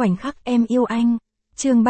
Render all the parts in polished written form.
Khoảnh khắc em yêu anh. Chương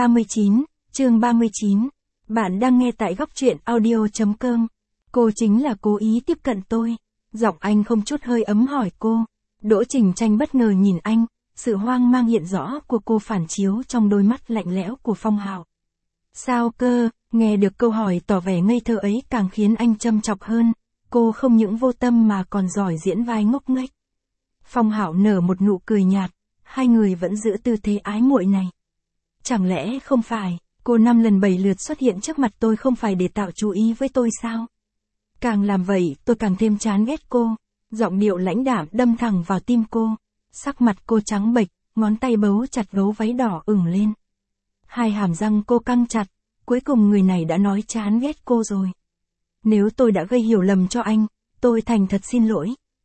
39. Bạn đang nghe tại góc truyện audio.com. Cô chính là cố ý tiếp cận tôi. Giọng anh không chút hơi ấm hỏi cô. Đỗ Trình Tranh bất ngờ nhìn anh, sự hoang mang hiện rõ của cô phản chiếu trong đôi mắt lạnh lẽo của Phong Hạo. Sao cơ? Nghe được câu hỏi tỏ vẻ ngây thơ ấy càng khiến anh châm chọc hơn. Cô không những vô tâm mà còn giỏi diễn vai ngốc nghếch. Phong Hạo nở một nụ cười nhạt, hai người vẫn giữ tư thế ái muội này. Chẳng lẽ không phải, cô 5 lần 7 lượt xuất hiện trước mặt tôi không phải để tạo chú ý với tôi sao? Càng làm vậy tôi càng thêm chán ghét cô. Giọng điệu lãnh đạm đâm thẳng vào tim cô. Sắc mặt cô trắng bệch, ngón tay bấu chặt gấu váy đỏ ửng lên. Hai hàm răng cô căng chặt, cuối cùng người này đã nói chán ghét cô rồi. Nếu tôi đã gây hiểu lầm cho anh, tôi thành thật xin lỗi.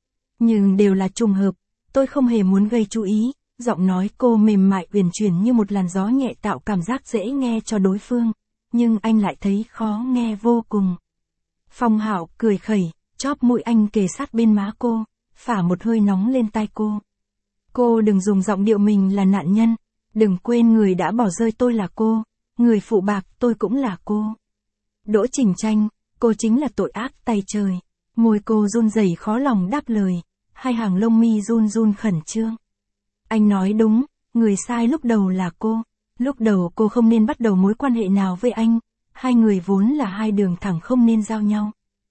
Nhưng đều là trùng hợp, tôi không hề muốn gây chú ý. Giọng nói cô mềm mại uyển chuyển như một làn gió nhẹ tạo cảm giác dễ nghe cho đối phương, nhưng anh lại thấy khó nghe vô cùng. Phong Hạo cười khẩy, chóp mũi anh kề sát bên má cô, phả một hơi nóng lên tai cô. Cô đừng dùng giọng điệu mình là nạn nhân, đừng quên người đã bỏ rơi tôi là cô, người phụ bạc tôi cũng là cô. Đỗ Trình Tranh, cô chính là tội ác tay trời. Môi cô run rẩy khó lòng đáp lời, hai hàng lông mi run run khẩn trương. Anh nói đúng, người sai lúc đầu là cô. Lúc đầu cô không nên bắt đầu mối quan hệ nào với anh. Hai người vốn là hai đường thẳng không nên giao nhau.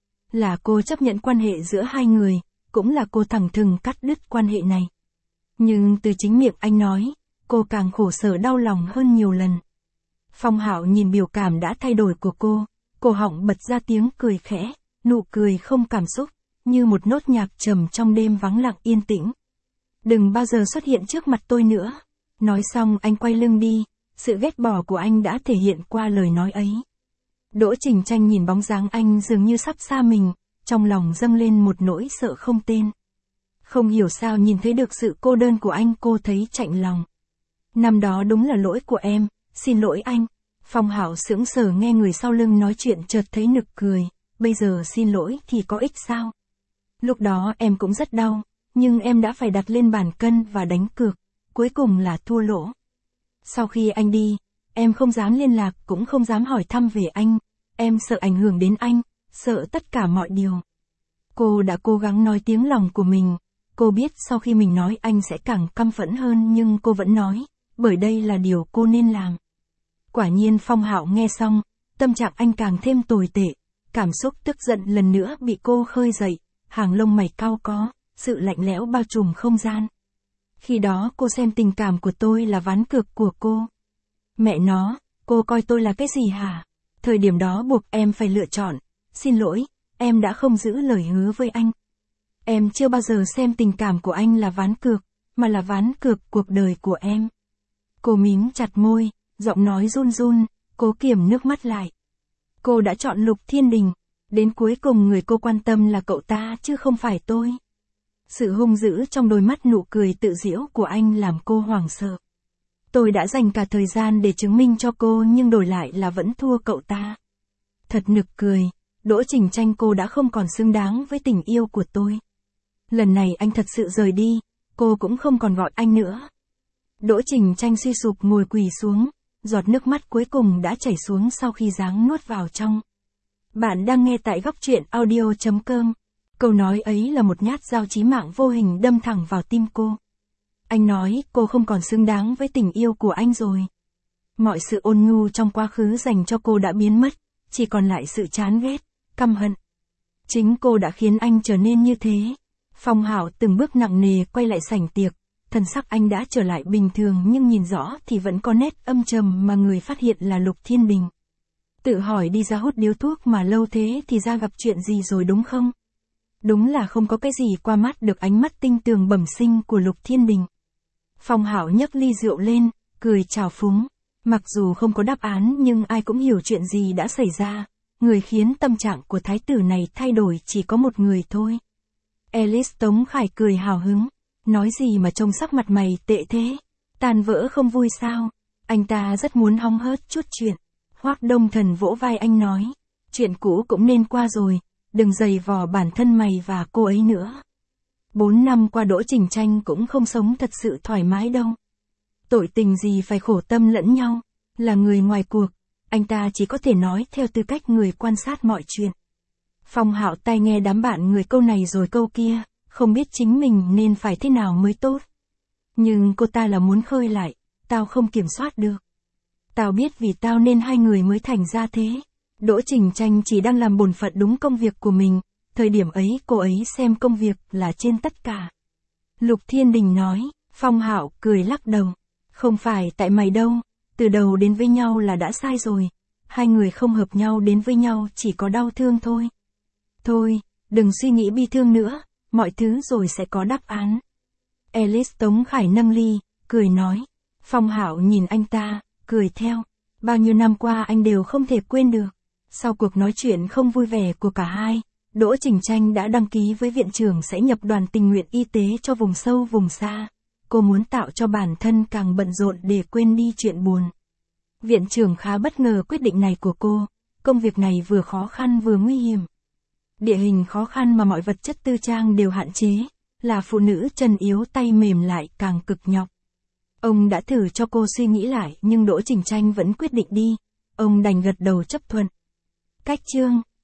Là cô chấp nhận quan hệ giữa hai người, cũng là cô thẳng thừng cắt đứt quan hệ này. Nhưng từ chính miệng anh nói, cô càng khổ sở đau lòng hơn nhiều lần. Phong Hạo nhìn biểu cảm đã thay đổi của cô, cổ họng bật ra tiếng cười khẽ, nụ cười không cảm xúc, như một nốt nhạc trầm trong đêm vắng lặng yên tĩnh. Đừng bao giờ xuất hiện trước mặt tôi nữa. Nói xong anh quay lưng đi, sự ghét bỏ của anh đã thể hiện qua lời nói ấy. Đỗ Trình Tranh nhìn bóng dáng anh dường như sắp xa mình, trong lòng dâng lên một nỗi sợ không tên. Không hiểu sao nhìn thấy được sự cô đơn của anh cô thấy chạnh lòng. Năm đó đúng là lỗi của em, xin lỗi anh. Phong Hạo sững sờ nghe người sau lưng nói chuyện chợt thấy nực cười, bây giờ xin lỗi thì có ích sao? Lúc đó em cũng rất đau. Nhưng em đã phải đặt lên bàn cân và đánh cược, cuối cùng là thua lỗ. Sau khi anh đi, em không dám liên lạc cũng không dám hỏi thăm về anh, em sợ ảnh hưởng đến anh, sợ tất cả mọi điều. Cô đã cố gắng nói tiếng lòng của mình, cô biết sau khi mình nói anh sẽ càng căm phẫn hơn nhưng cô vẫn nói, bởi đây là điều cô nên làm. Quả nhiên Phong Hạo nghe xong, tâm trạng anh càng thêm tồi tệ, cảm xúc tức giận lần nữa bị cô khơi dậy, hàng lông mày cau có. Sự lạnh lẽo bao trùm không gian. Khi đó cô xem tình cảm của tôi là ván cược của cô. Mẹ nó, cô coi tôi là cái gì hả? Thời điểm đó buộc em phải lựa chọn. Xin lỗi, em đã không giữ lời hứa với anh. Em chưa bao giờ xem tình cảm của anh là ván cược, mà là ván cược cuộc đời của em. Cô mím chặt môi, giọng nói run run, cố kiềm nước mắt lại. Cô đã chọn Lục Thiên Đình. Đến cuối cùng người cô quan tâm là cậu ta chứ không phải tôi. Sự hung dữ trong đôi mắt nụ cười tự giễu của anh làm cô hoảng sợ. Tôi đã dành cả thời gian để chứng minh cho cô nhưng đổi lại là vẫn thua cậu ta. Thật nực cười, Đỗ Trình Tranh cô đã không còn xứng đáng với tình yêu của tôi. Lần này anh thật sự rời đi, cô cũng không còn gọi anh nữa. Đỗ Trình Tranh suy sụp ngồi quỳ xuống, giọt nước mắt cuối cùng đã chảy xuống sau khi giáng nuốt vào trong. Bạn đang nghe tại góc truyện audio.com. Câu nói ấy là một nhát dao chí mạng vô hình đâm thẳng vào tim cô. Anh nói cô không còn xứng đáng với tình yêu của anh rồi. Mọi sự ôn nhu trong quá khứ dành cho cô đã biến mất, chỉ còn lại sự chán ghét, căm hận. Chính cô đã khiến anh trở nên như thế. Phong Hạo từng bước nặng nề quay lại sảnh tiệc, thân sắc anh đã trở lại bình thường nhưng nhìn rõ thì vẫn có nét âm trầm mà người phát hiện là Lục Thiên Đình. Tự hỏi đi ra hút điếu thuốc mà lâu thế thì ra gặp chuyện gì rồi đúng không? Đúng là không có cái gì qua mắt được ánh mắt tinh tường bẩm sinh của Lục Thiên Đình. Phong Hạo nhấc ly rượu lên, cười trào phúng. Mặc dù không có đáp án nhưng ai cũng hiểu chuyện gì đã xảy ra. Người khiến tâm trạng của thái tử này thay đổi chỉ có một người thôi. Alice Tống Khải cười hào hứng. Nói gì mà trông sắc mặt mày tệ thế? Tan vỡ không vui sao? Anh ta rất muốn hóng hớt chút chuyện. Hoác Đông Thần vỗ vai anh nói. Chuyện cũ cũng nên qua rồi. Đừng giày vò bản thân mày và cô ấy nữa. 4 năm qua Đỗ Trình Tranh cũng không sống thật sự thoải mái đâu. Tội tình gì phải khổ tâm lẫn nhau, là người ngoài cuộc, anh ta chỉ có thể nói theo tư cách người quan sát mọi chuyện. Phong Hạo tai nghe đám bạn người câu này rồi câu kia, không biết chính mình nên phải thế nào mới tốt. Nhưng cô ta là muốn khơi lại, tao không kiểm soát được. Tao biết vì tao nên hai người mới thành ra thế. Đỗ Trình Tranh chỉ đang làm bổn phận đúng công việc của mình, thời điểm ấy cô ấy xem công việc là trên tất cả. Lục Thiên Đình nói, Phong Hạo cười lắc đầu. Không phải tại mày đâu, từ đầu đến với nhau là đã sai rồi. Hai người không hợp nhau đến với nhau chỉ có đau thương thôi. Thôi, đừng suy nghĩ bi thương nữa, mọi thứ rồi sẽ có đáp án. Alice Tống Khải nâng ly, cười nói. Phong Hạo nhìn anh ta, cười theo. Bao nhiêu năm qua anh đều không thể quên được. Sau cuộc nói chuyện không vui vẻ của cả hai, Đỗ Trình Tranh đã đăng ký với viện trưởng sẽ nhập đoàn tình nguyện y tế cho vùng sâu vùng xa. Cô muốn tạo cho bản thân càng bận rộn để quên đi chuyện buồn. Viện trưởng khá bất ngờ quyết định này của cô, công việc này vừa khó khăn vừa nguy hiểm. Địa hình khó khăn mà mọi vật chất tư trang đều hạn chế, là phụ nữ chân yếu tay mềm lại càng cực nhọc. Ông đã thử cho cô suy nghĩ lại nhưng Đỗ Trình Tranh vẫn quyết định đi, ông đành gật đầu chấp thuận. Cách chương